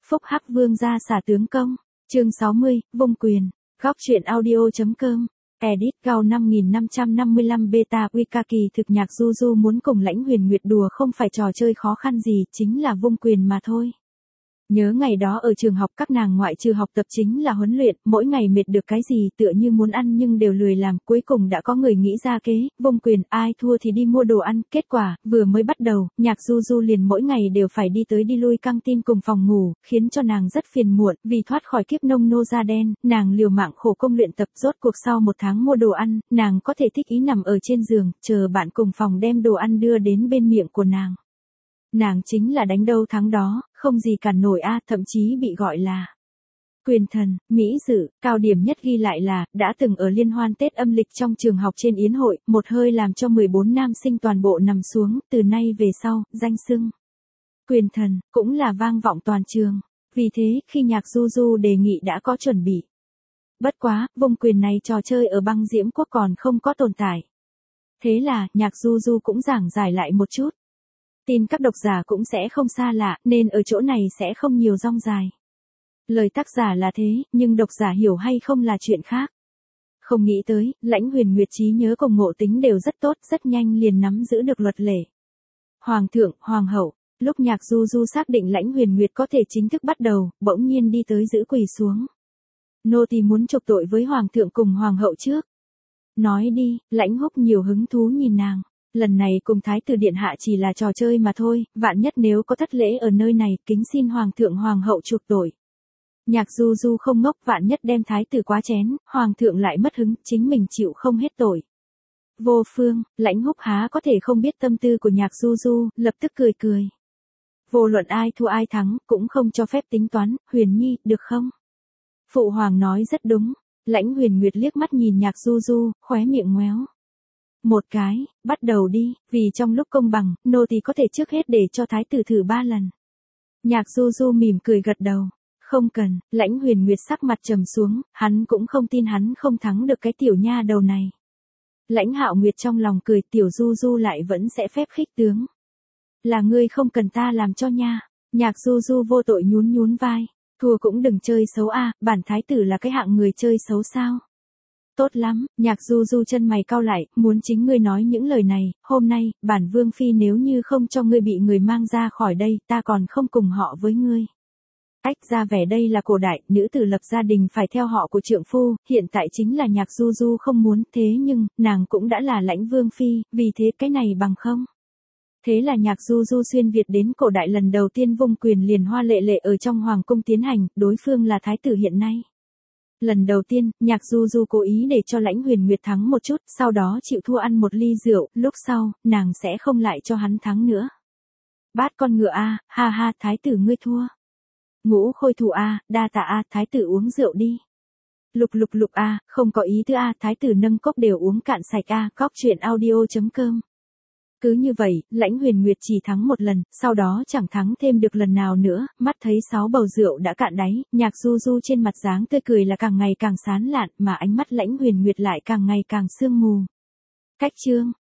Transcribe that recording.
Phúc Hắc Vương gia xả tướng công. Chương 60, vung quyền. Góc truyện audio.com. Edit Gao 5555 beta Wikaki thực nhạc Du Du muốn cùng Lãnh Huyền Nguyệt đùa không phải trò chơi khó khăn gì, chính là vung quyền mà thôi. Nhớ ngày đó ở trường học các nàng ngoại trừ học tập chính là huấn luyện, mỗi ngày mệt được cái gì tựa như muốn ăn nhưng đều lười làm, cuối cùng đã có người nghĩ ra kế, vung quyền, ai thua thì đi mua đồ ăn, kết quả, vừa mới bắt đầu, nhạc Du Du liền mỗi ngày đều phải đi tới đi lui căng tin cùng phòng ngủ, khiến cho nàng rất phiền muộn, vì thoát khỏi kiếp nông nô da đen, nàng liều mạng khổ công luyện tập, rốt cuộc sau một tháng mua đồ ăn, nàng có thể thích ý nằm ở trên giường, chờ bạn cùng phòng đem đồ ăn đưa đến bên miệng của nàng. Nàng chính là đánh đâu thắng đó, không gì cản nổi thậm chí bị gọi là quyền thần, mỹ dự, cao điểm nhất ghi lại là, đã từng ở liên hoan Tết âm lịch trong trường học trên yến hội, một hơi làm cho 14 nam sinh toàn bộ nằm xuống, từ nay về sau, danh xưng quyền thần, cũng là vang vọng toàn trường. Vì thế, khi nhạc Du Du đề nghị đã có chuẩn bị. Bất quá, vung quyền này trò chơi ở băng diễm quốc còn không có tồn tại. Thế là, nhạc Du Du cũng giảng giải lại một chút. Tin các độc giả cũng sẽ không xa lạ, nên ở chỗ này sẽ không nhiều rong dài. Lời tác giả là thế, nhưng độc giả hiểu hay không là chuyện khác. Không nghĩ tới, Lãnh Huyền Nguyệt trí nhớ cùng ngộ tính đều rất tốt, rất nhanh liền nắm giữ được luật lệ. Hoàng thượng, hoàng hậu, lúc nhạc Du Du xác định Lãnh Huyền Nguyệt có thể chính thức bắt đầu, bỗng nhiên đi tới giữ quỳ xuống. Nô tỳ muốn trục tội với hoàng thượng cùng hoàng hậu trước. Nói đi, Lãnh Húc nhiều hứng thú nhìn nàng. Lần này cùng Thái tử Điện Hạ chỉ là trò chơi mà thôi, vạn nhất nếu có thất lễ ở nơi này, kính xin Hoàng thượng Hoàng hậu chuộc tội. Nhạc Du Du không ngốc, vạn nhất đem Thái tử quá chén, Hoàng thượng lại mất hứng, chính mình chịu không hết tội. Vô phương, Lãnh Húc há có thể không biết tâm tư của nhạc Du Du, lập tức cười cười. Vô luận ai thua ai thắng, cũng không cho phép tính toán, Huyền Nhi, được không? Phụ Hoàng nói rất đúng, Lãnh Huyền Nguyệt liếc mắt nhìn nhạc Du Du, khóe miệng ngoéo. Một cái, bắt đầu đi, vì trong lúc công bằng, nô tỳ có thể trước hết để cho thái tử thử 3 lần. Nhạc Du Du mỉm cười gật đầu. Không cần, Lãnh Huyền Nguyệt sắc mặt trầm xuống, hắn cũng không tin hắn không thắng được cái tiểu nha đầu này. Lãnh Hạo Nguyệt trong lòng cười, tiểu Du Du lại vẫn sẽ phép khích tướng. Là ngươi không cần ta làm cho nha. Nhạc Du Du vô tội nhún nhún vai. Thua cũng đừng chơi xấu bản thái tử là cái hạng người chơi xấu sao. Tốt lắm, nhạc Du Du chân mày cau lại, muốn chính ngươi nói những lời này, hôm nay, bản vương phi nếu như không cho ngươi bị người mang ra khỏi đây, ta còn không cùng họ với ngươi. Ách ra vẻ đây là cổ đại, nữ tử lập gia đình phải theo họ của trượng phu, hiện tại chính là nhạc Du Du không muốn, thế nhưng, nàng cũng đã là lãnh vương phi, vì thế cái này bằng không. Thế là nhạc Du Du xuyên Việt đến cổ đại lần đầu tiên vung quyền liền hoa lệ lệ ở trong hoàng cung tiến hành, đối phương là thái tử hiện nay. Lần đầu tiên, nhạc Du Du cố ý để cho Lãnh Huyền Nguyệt thắng một chút, sau đó chịu thua ăn một ly rượu, lúc sau, nàng sẽ không lại cho hắn thắng nữa. Bát con ngựa ha ha, thái tử ngươi thua. Ngũ khôi thủ đa tạ thái tử uống rượu đi. Lục không có ý thứ thái tử nâng cốc đều uống cạn sạch Góc truyện audio.com. Cứ như vậy, Lãnh Huyền Nguyệt chỉ thắng một lần, sau đó chẳng thắng thêm được lần nào nữa, mắt thấy 6 bầu rượu đã cạn đáy, nhạc Du Du trên mặt dáng tươi cười là càng ngày càng sán lạn, mà ánh mắt Lãnh Huyền Nguyệt lại càng ngày càng sương mù. Cách chương.